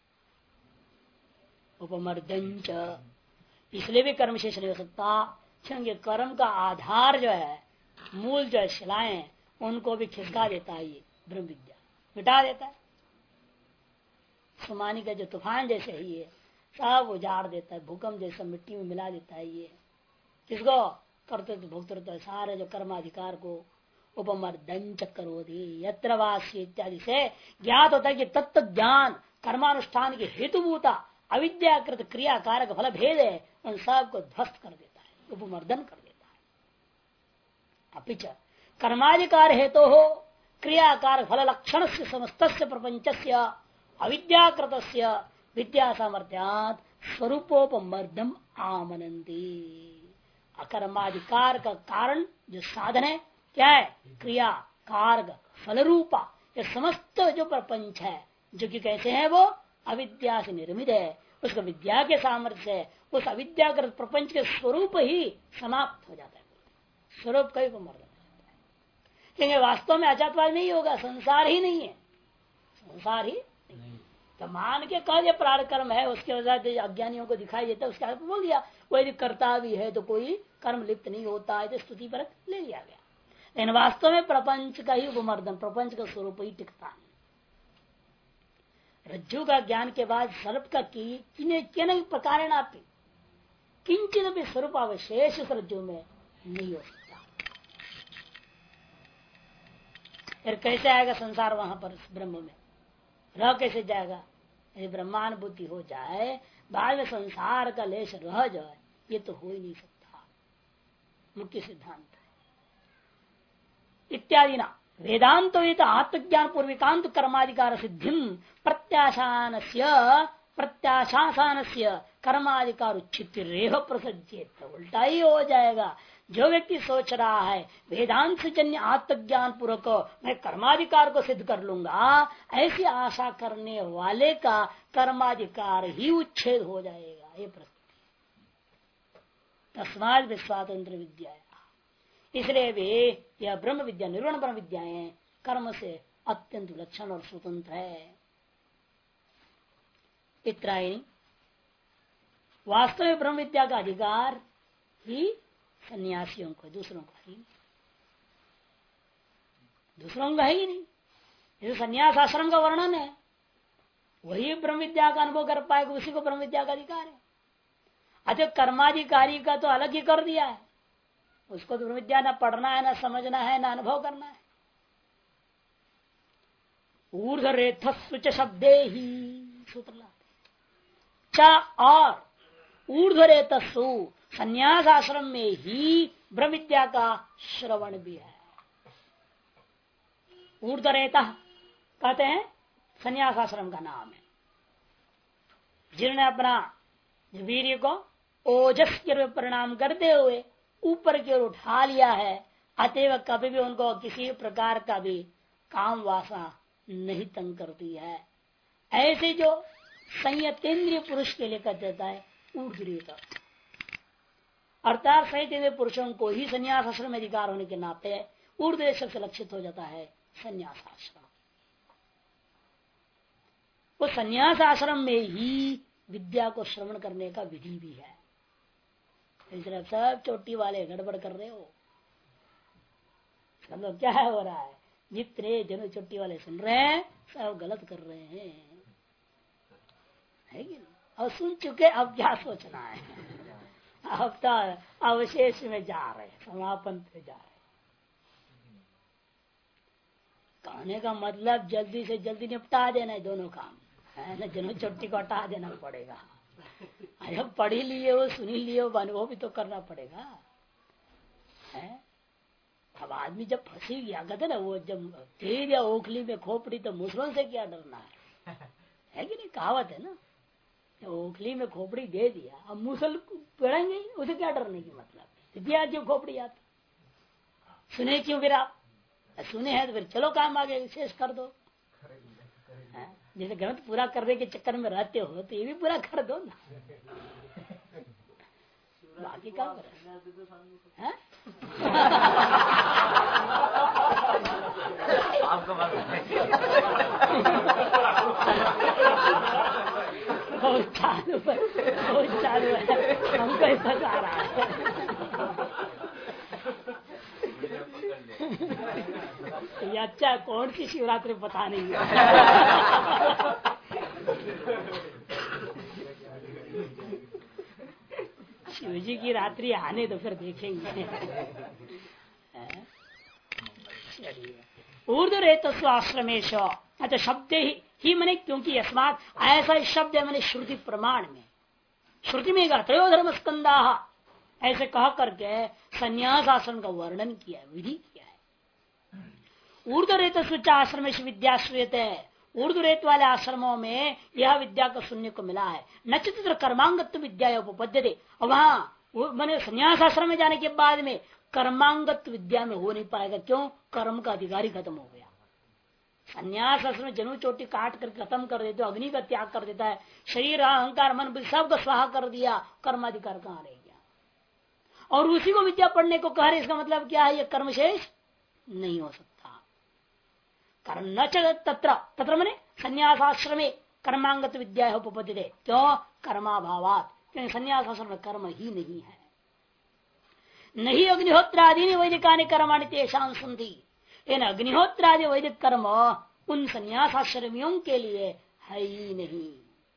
उपमर्दंच इसलिए भी कर्म शेष नहीं हो सकता क्योंकि कर्म का आधार जो है, मूल जो है शिलाएं, उनको भी खिसका देता है ये ब्रह्म विद्या, मिटा देता है। सुमानी का जो तूफान जैसे ही है सब उजाड़ देता है, भूकंप जैसा मिट्टी में मिला देता है। ये किसको करते भोक्तृत्व सारे जो कर्माधिकार को उपमर्दंच करोति यत्र वास्य इत्यादि से ज्ञात होता है कि तत्व ज्ञान कर्मानुष्ठान की हेतुभूता अविद्याकृत क्रिया कारक फल भेद है, उन सब को ध्वस्त कर देता है, उपमर्दन कर देता है। अपिच कर्माधिकार हेतु हो क्रियाकार फल लक्षण से समस्त प्रपंच से अविद्याकृत विद्या सामर्थ्यात स्वरूपोपमर्दम आमनंती। अकर्माधिकार का कारण जो साधन है क्या है, क्रिया कार्य फल रूपा ये समस्त जो प्रपंच है जो कि कैसे है वो अविद्या से निर्मित है, उसका विद्या के सामर्थ्य से उस अविद्याकृत प्रपंच के स्वरूप ही समाप्त हो जाता है, स्वरूप का ही उपमर्दन हो जाता है। क्योंकि वास्तव में अजातवाद नहीं होगा, संसार ही नहीं है, संसार ही नहीं। तो मान के कह दिया प्राण कर्म है, उसके वजह से अज्ञानियों को दिखाई देता है, उसके आगे बोल दिया वो यदि करता भी है तो कोई कर्म लिप्त नहीं होता है, तो स्तुति पर ले लिया गया। लेकिन वास्तव में प्रपंच का ही उपमर्दन, प्रपंच का स्वरूप ही टिकता है। रज्जु का ज्ञान के बाद सर्प का किन प्रकार किंचित भी स्वरूप अवशेष रज्जु में नहीं हो सकता। फिर कैसे आएगा संसार वहां पर ब्रह्म में रह कैसे जाएगा? यदि ब्रह्मानुभूति हो जाए बाद में संसार का लेश रह जाए, ये तो हो ही नहीं सकता। मुख्य सिद्धांत है इत्यादि ना वेदांत आत्मज्ञान पूर्विकांत कर्माधिकार सिद्धि प्रत्याशासन से कर्माधिकार उचित रेह प्रसज्जित। उल्टा ही हो जाएगा। जो व्यक्ति सोच रहा है वेदांत से जन्य आत्मज्ञान पूर्वक मैं कर्माधिकार को सिद्ध कर लूंगा, ऐसी आशा करने वाले का कर्माधिकार ही उच्छेद हो जाएगा। ये प्रश्न तस्मात् विश्वातंत्र विद्या, इसलिए वे यह ब्रह्म विद्या निर्वाण ब्रह्म विद्याएं कर्म से अत्यंत विलक्षण और स्वतंत्र है। इतना ही वास्तव में ब्रह्म विद्या का अधिकार ही सन्यासियों को, दूसरों का ही नहीं। ये सन्यास आश्रम का वर्णन है, वही ब्रह्म विद्या का अनुभव कर पाएगा, उसी को ब्रह्म विद्या का अधिकार है। अच्छा कर्माधिकारी का तो अलग ही कर दिया है, उसको तो ब्रह्म विद्या ना पढ़ना है, ना समझना है, ना अनुभव करना है। ऊर्ध रेथस्व च शब्दे ही सूत्र चा और ऊर्ध्वरेतसु संन्यास आश्रम में ही ब्रह्म विद्या का श्रवण भी है। ऊर्ध्वरेता कहते हैं संन्यास आश्रम का नाम है। जिन्होंने अपना वीर्य को ओजस के रूप परिणाम करते हुए ऊपर की ओर उठा लिया है, अतएव कभी भी उनको किसी प्रकार का भी काम वासना नहीं तंग करती है। ऐसे जो संयतेंद्रिय पुरुष के लिए कहा जाता है ऊर्ध्वरेता, अर्थात संयतेंद्रिय पुरुषों को ही संन्यास आश्रम में अधिकार होने के नाते ऊर्ध्व से लक्षित हो जाता है संन्यास आश्रम। वो संन्यास आश्रम में ही विद्या को श्रवण करने का विधि भी है। इसलिए सब चोटी वाले गड़बड़ कर रहे हो, मतलब क्या हो रहा है? जितने जन चोटी वाले सुन रहे हैं सब गलत कर रहे हैं, है कि नहीं? और सुन चुके अब क्या सोचना है? अब तो अवशेष में जा रहे, समापन पे जा रहे। कहने का मतलब जल्दी से जल्दी निपटा देना है दोनों काम, है ना? जनों चोटी को हटा देना पड़ेगा। अरे पढ़ी लिए हो, सुनी लिए हो, अनुभव भी तो करना पड़ेगा, है? अब आदमी जब फंसी गया, कहते ना वो जब दे दिया ओखली में खोपड़ी तो मुसलों से क्या डरना है कि नहीं? कहावत है ना, ओखली में खोपड़ी दे दिया, अब मुसल पड़ेंगे, उसे क्या डरने की मतलब? दिया जो खोपड़ी आती, सुने क्यों फिर आप? सुने हैं तो फिर चलो काम आगे विशेष कर दो। जैसे ग्रंथ पूरा करने के चक्कर में रहते हो तो ये भी पूरा कर दो ना, बाकी काम कर चालू है, हमको ऐसा आ रहा है। ये अच्छा कौन सी शिवरात्रि पता नहीं है। शिव जी की रात्रि आने तो फिर देखेंगे। ऊर्ध्व रेतस्व आश्रमेश, अच्छा शब्द ही मने, क्योंकि अस्मात् ऐसा शब्द है मैंने श्रुति प्रमाण में, श्रुति में त्रयो धर्म स्कंदा ऐसे कह करके संन्यास आश्रम का वर्णन किया, विधि किया है। ऊर्ध्वरेत सूच आश्रम विद्याश्रयत है, ऊर्ध्वरेत वाले आश्रमों में यह विद्या को सुनने को मिला है। नचित्र कर्मांगत्व विद्या उपपद्यते, वहां मैंने संन्यास आश्रम में जाने के बाद में कर्मांगत्व विद्या में हो नहीं पाएगा। क्यों? कर्म का अधिकारी खत्म हो गया। संन्यास आश्रम में जनु चोटी काट कर खत्म कर देते, अग्नि का त्याग कर देता है, शरीर अहंकार मन सब को स्वाहा कर दिया, कर्माधिकार कहाँ रह गया? और उसी को विद्या पढ़ने को कह रहे, इसका मतलब क्या है? ये कर्मशेष नहीं हो सकता। कारण न तत्र तत्र मने संन्यास आश्रमे कर्मांगत विद्या है उपपत्ति दे। क्यों? कर्माभावात, क्योंकि संन्यास आश्रम में कर्म ही नहीं है। नहीं अग्निहोत्रादि वैदिकानि कर्माणि तेषां सन्ति। इन अग्निहोत्रादि वैदिक कर्म उन संन्यासाश्रमियों के लिए है ही नहीं।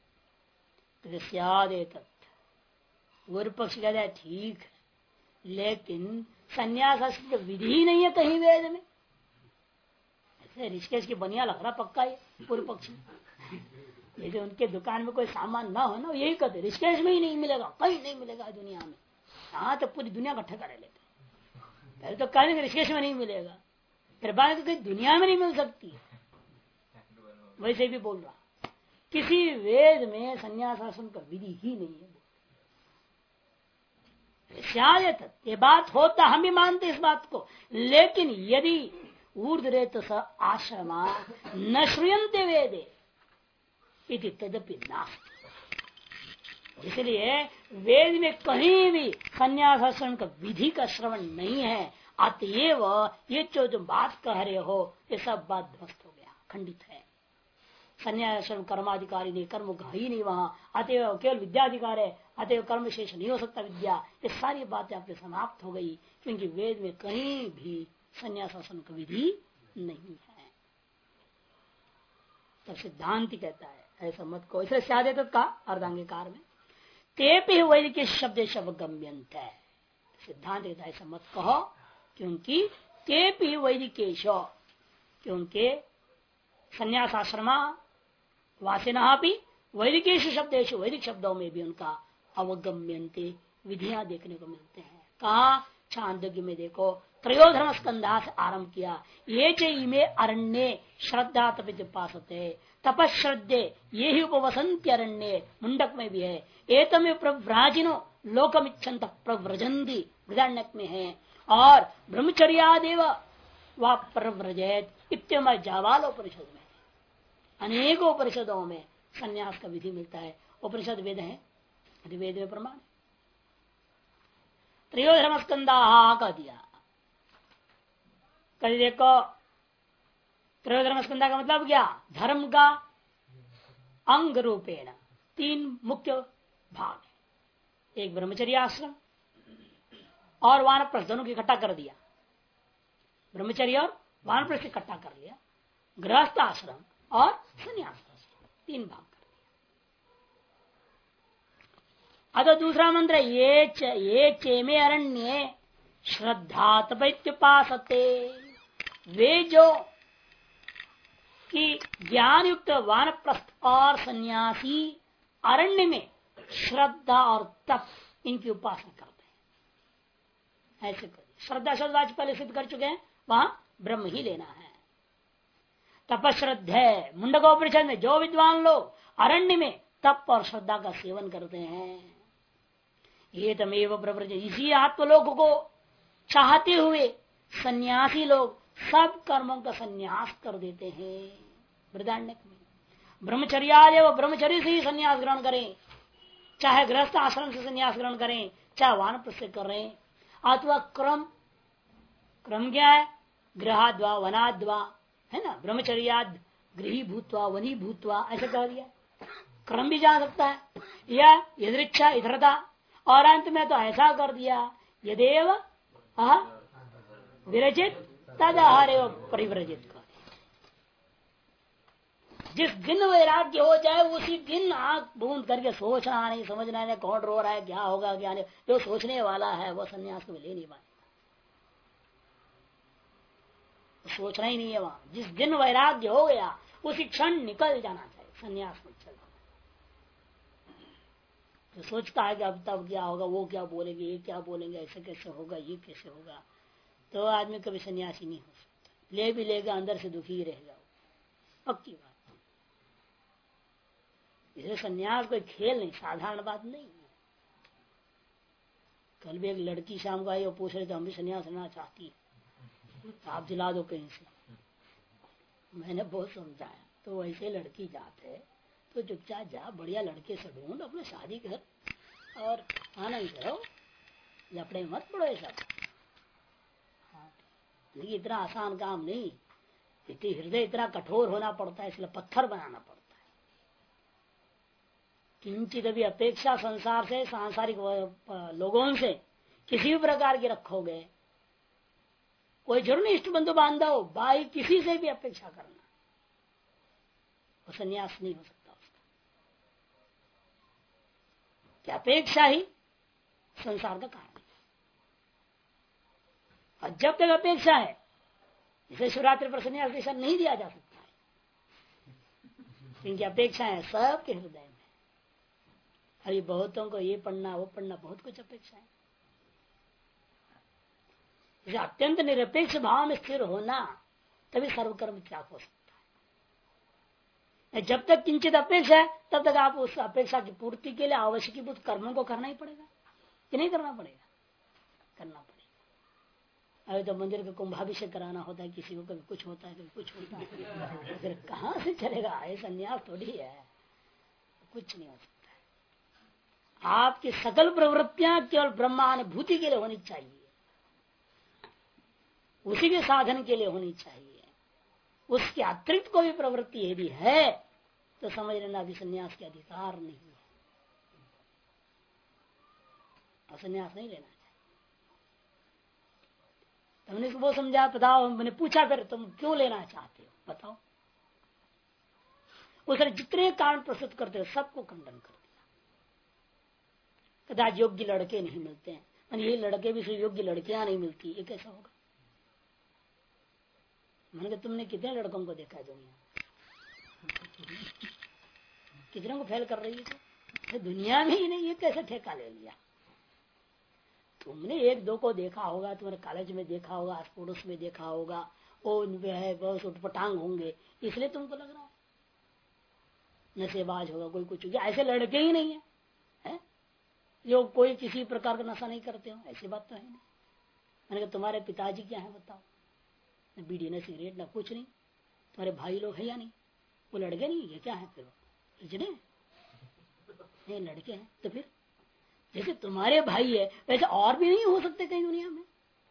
पूर्व पक्ष कहता है ठीक है, लेकिन संन्यास की विधि ही नहीं है कहीं वेद में। ऐसे ऋषिकेश की बनिया लग रहा पक्का है पूर्व पक्ष। यदि उनके दुकान में कोई सामान ना हो ना, यही कहते ऋषिकेश में ही नहीं मिलेगा, कहीं नहीं मिलेगा दुनिया में। हाँ तो पूरी दुनिया इकट्ठा कर लेते। पहले तो कहने ऋषिकेश में नहीं मिलेगा, फिर बाद कहीं दुनिया में नहीं मिल सकती। वैसे भी बोल रहा किसी वेद में संन्यास आश्रम का विधि ही नहीं है। शायद ये बात होता, हम भी मानते इस बात को, लेकिन यदि ऊर्ध्वरेत स आश्रमा न श्रूयन्ते वेदे इति तदपि नास्ति। इसलिए वेद में कहीं भी संन्यास आश्रम का विधि का श्रवण नहीं है। अतएव ये जो बात कह रहे हो ये सब बात ध्वस्त हो गया, खंडित है। संन्यास कर्माधिकारी नहीं, कर्म ही नहीं वहां, अतएव केवल विद्याधिकार है, अतएव कर्म शेष नहीं हो सकता विद्या। ये सारी बातें आपके समाप्त हो गई, क्योंकि वेद में कहीं भी संन्यास आश्रम की विधि नहीं है। तो सिद्धांत कहता है ऐसा मत को, इसे साधे का अर्धांगीकार में तेपि वैदिक शब्द शब्द गम्यंत है। सिद्धांत कहता है ऐसा मत कहो, क्योंकि तेपि वैदिकेश, क्योंकि संन्यास आश्रमा वासिना भी वैदिकेश शब्देश, वैदिक शब्दों में भी उनका अवगम्यंते विधियां देखने को मिलते हैं। कहा? छांदोग्य में देखो, त्रयोधर्म स्कंधा से आरंभ किया। ये चमे अरण्ये श्रद्धा तपिपासते तपश्रद्धे ये ही उपवसंत अरण्ये, मुंडक में भी है। एतमे प्रव्राजिनो लोकमिच्छन्त प्रव्रजंती, बृहदारण्यक में है। और ब्रह्मचर्यादेव व प्रव्रजेत इत्यम जावालोपनिषद में, अनेकों उपनिषदों में संन्यास का विधि मिलता है। उपनिषद वेद है, वेद में प्रमाण। त्रयोधर्म स्कंदा कह दिया, कल देखो त्रयोधर्म स्कंदा का मतलब क्या? धर्म का अंग रूपेण तीन मुख्य भाग है। एक ब्रह्मचर्य आश्रम और वानप्रस्थ दोनों की इकट्ठा कर दिया। ब्रह्मचर्य और वानप्रस्थ इकट्ठा कर लिया। गृहस्थ आश्रम और संन्यास आश्रम, तीन भाग कर दिया। अतः दूसरा मंत्र ये चेमे अरण्ये श्रद्धा तपैत्युपासते, वे जो कि ज्ञान युक्त वानप्रस्थ और सन्यासी अरण्य में श्रद्धा और तप इनकी उपासना करते हैं। ऐसे श्रद्धा शब्द आज पहले सिद्ध कर चुके हैं, वहां ब्रह्म ही लेना है। तपश्रद्धा मुंडकोपनिषद में जो विद्वान लोग अरण्य में तप और श्रद्धा का सेवन करते हैं, ये तमेव प्रव्रज, इसी आत्मलोक को चाहते हुए सन्यासी लोग सब कर्मों का सन्यास कर देते हैं। बृहदारण्यक में ब्रह्मचर्या व ब्रह्मचर्य से ही सन्यास ग्रहण करें, चाहे गृहस्थ आश्रम से सन्यास ग्रहण करें, चाहे वानप्रस्थ से करें, अथवा क्रम क्या है? गृहाद्वा वनाद्वा है ना, ब्रह्मचर्याद गृही भूतवा वनी भूतवा, ऐसे कह दिया। क्रम भी जा सकता है, या यदृच्छा इधरता, और अंत में तो ऐसा कर दिया यदेव विरजित तदहरे परिव्रजित कर। जिस दिन वैराग्य हो जाए उसी दिन आंख बूंद करके सोचना नहीं, समझना नहीं कौन रो रहा है, क्या होगा क्या नहीं, जो सोचने वाला है वो सन्यास को ले नहीं पाएगा, सोचना ही नहीं है वहां। जिस दिन वैराग्य हो गया उसी क्षण निकल जाना चाहिए, सन्यास में चल। तो सोचता है कि अब तब क्या होगा, वो क्या बोलेंगे, ये क्या बोलेंगे, ऐसे कैसे होगा, ये कैसे होगा, तो आदमी कभी सन्यासी नहीं हो सकता। ले भी लेगा अंदर से दुखी ही रहेगा, पक्की बात। इसलिए सन्यास कोई खेल नहीं, साधारण बात नहीं है। कल भी एक लड़की शाम को आई और पूछ रही थी हम भी सन्यास लेना चाहती है, आप दिला दो कहीं से। मैंने बहुत समझाया, तो वैसे लड़की जाते तो चुपचाप जा, बढ़िया लड़के से ढूंढ, अपने शादी कर और आनंद करो, लपड़े मत पड़ो ये सब। लेकिन इतना आसान काम नहीं, इतनी हृदय इतना कठोर होना पड़ता है, इसलिए पत्थर बनाना पड़ता है। किंचित भी अपेक्षा संसार से, सांसारिक लोगों से किसी भी प्रकार की रखोगे, कोई जरूर नहीं इष्ट बंधु बांधव भाई किसी से भी अपेक्षा करना, वो संन्यास नहीं हो सकता उसका। क्या अपेक्षा ही संसार का कारण है। और जब तक अपेक्षा है, इसे शिवरात्रि पर संन्यास दिशा नहीं दिया जा सकता है, क्योंकि अपेक्षा है सबके हृदय में। अभी बहुतों को ये पढ़ना वो पढ़ना, बहुत कुछ अपेक्षा है। इसे अत्यंत निरपेक्ष भाव में स्थिर होना, तभी सर्वकर्म त्याग हो सकता है। जब तक किंचित अपेक्षा है, तब तक आप उस अपेक्षा की पूर्ति के लिए आवश्यक कर्मों को करना ही पड़ेगा कि नहीं करना पड़ेगा? करना पड़ेगा। अभी तो मंदिर का कुंभाभिषेक कराना होता है, किसी को कभी कुछ होता है, कभी कुछ होता है, फिर कहाँ से चलेगा? ये संन्यास थोड़ी है, कुछ नहीं हो सकता है। आपकी सकल प्रवृत्तियां केवल ब्रह्मानुभूति के लिए होनी चाहिए, उसी के साधन के लिए होनी चाहिए। उसके अतिरिक्त कोई प्रवृत्ति यदि है तो समझ लेना अभी संन्यास के अधिकार नहीं है, और संन्यास नहीं लेना चाहिए। तुमने वो समझा, बताओ, मैंने पूछा फिर तुम क्यों लेना चाहते हो, बताओ। उसने जितने कारण प्रस्तुत करते हो सबको खंडन कर दिया। कदाच योग्य लड़के नहीं मिलते हैं, ये लड़के भी से योग्य लड़कियां नहीं मिलती, ये कैसा होगा? मैंने कहा तुमने कितने लड़कों को देखा है दुनिया, कितने को फेल कर रही है? तो दुनिया में ही नहीं, ये कैसे ठेका ले लिया? तुमने एक दो को देखा होगा, तुम्हारे कॉलेज में देखा होगा, आस पड़ोस में देखा होगा, वो है बहुत उठपटांग होंगे, इसलिए तुमको लग रहा है नशेबाज होगा, कोई कुछ होगा। ऐसे लड़के ही नहीं है जो कोई किसी प्रकार का नशा नहीं करते हो, ऐसी बात तो है नहीं। मैंने कहा तुम्हारे पिताजी क्या है बताओ? न बीड़ी न सिगरेट न कुछ नहीं। तुम्हारे भाई लोग है या नहीं? वो लड़के नहीं है, क्या है फिर? इतने नहीं लड़के हैं तो फिर जैसे तुम्हारे भाई है वैसे और भी नहीं हो सकते कहीं दुनिया में।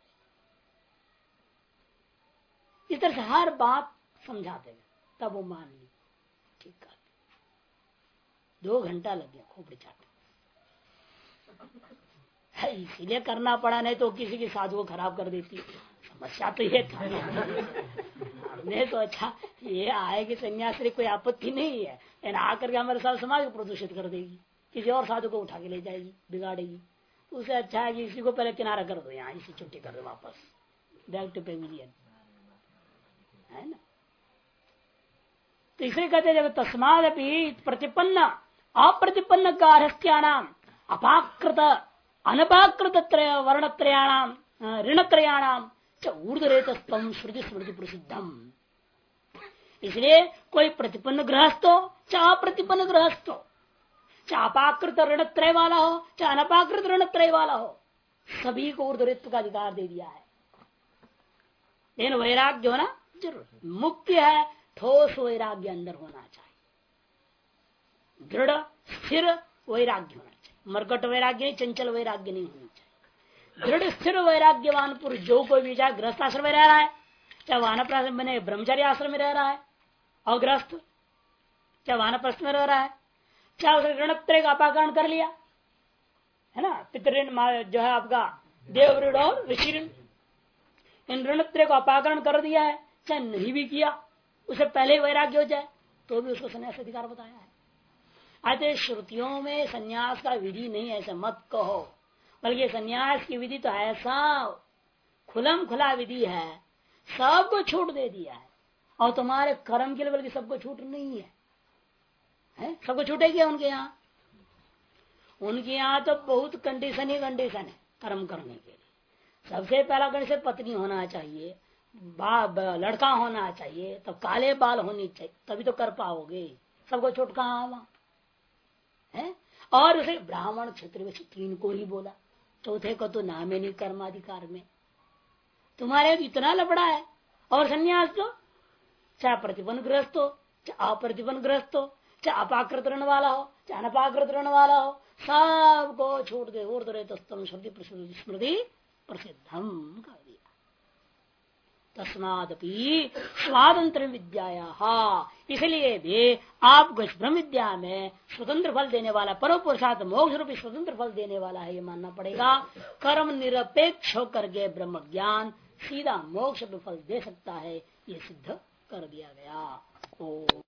इस तरह से हर बात समझाते हैं, तब वो मान ली, ठीक है। 2 घंटा लग गया खोपड़ी चाटने, इसीलिए करना पड़ा, नहीं तो किसी की साधु को खराब कर देती। समस्या तो ये था। हमने तो अच्छा ये आएगी सन्यासी, कोई आपत्ति नहीं है, लेकिन आकर के हमारे साथ समाज को प्रदूषित कर देगी, किसी और साधु को उठा के ले जाएगी, बिगाड़ेगी। तो उसे अच्छा है कि इसी को पहले किनारा कर दो, यहाँ इसी छुट्टी कर दो, वापस बैक टू पेविलियन, है ना। तो इसे कहते जब तस्माद प्रतिपन्न अप्रतिपन्न गारहस्थ्यानाम अपाकृत अनपाकृत वर्णत्रयाणाम ऋणत्रयाणाम ऊर्धरेतस्तम श्रुति स्मृति प्रसिद्धम। इसलिए कोई प्रतिपन्न गृहस्थ हो चाहे अप्रतिपन्न गृहस्थ हो, चाहे अपाकृत ऋणत्रय वाला हो चाहे अनपाकृत ऋणत्रय वाला हो, सभी को ऊर्धरेत्व का अधिकार दे दिया है। लेकिन वैराग्य होना जरूर मुख्य है, ठोस वैराग्य अंदर होना चाहिए, दृढ़ स्थिर वैराग्य होना चाहिए। मरकट वैराग्य नहीं, चंचल वैराग्य नहीं होनी चाहिए। दृढ़ स्थिर वैराग्यवान पुरुष जो कोई भी, चाहे गृहस्थ आश्रम में रह रहा है, चाहे वानप्रस्थ बने ब्रह्मचारी आश्रम में रह रहा है, अग्रस्त चाहे वानप्रस्थ में रह रहा है, चाहे उसने ऋणत्रय का अपाकरण कर लिया है ना, पितृण जो है आपका देव ऋण और ऋषि ऋण, इन ऋणत्रय को अपाकरण कर दिया है, चाहे नहीं भी किया, उसे पहले ही वैराग्य हो जाए तो भी उसको संन्यास अधिकार बताया है। अतः श्रुतियों में संन्यास का विधि नहीं है ऐसा मत कहो, बल्कि संन्यास की विधि तो ऐसा खुलम खुला विधि है, सबको छूट दे दिया है। और तुम्हारे कर्म के लिए बल्कि सबको छूट नहीं है, सबको छूटेगी उनके यहाँ। उनके यहाँ तो बहुत कंडीशन ही कंडीशन है कर्म करने के लिए। सबसे पहला कंडीशन पत्नी होना चाहिए, लड़का होना चाहिए, तब काले बाल होनी चाहिए, तभी तो कर पाओगे। सबको छूट कहाँ वहां है? और उसे ब्राह्मण क्षेत्र में 3 को ही बोला, चौथे को तो नाम ही नहीं कर्माधिकार में। तुम्हारे इतना लपड़ा है। और संन्यास तो चाहे प्रतिपन्न गृहस्थ हो चाहे अप्रतिपन्न गृहस्थ हो, चाहे अपाकृत ऋण वाला हो चाहे अनपाकृत ऋण वाला हो, सबको छोड़ दे। ऊर्ध्वरेतस्तम श्रुति स्मृति प्रसिद्धम कर दिया। तस्मादपि स्वातंत्र विद्या, इसलिए भी आपको इस ब्रह्म विद्या में स्वतंत्र फल देने वाला, परम पुरुषार्थ मोक्ष रूपी स्वतंत्र फल देने वाला है, ये मानना पड़ेगा। कर्म निरपेक्ष होकर के ब्रह्म ज्ञान सीधा मोक्ष फल दे सकता है, ये सिद्ध कर दिया गया। ओ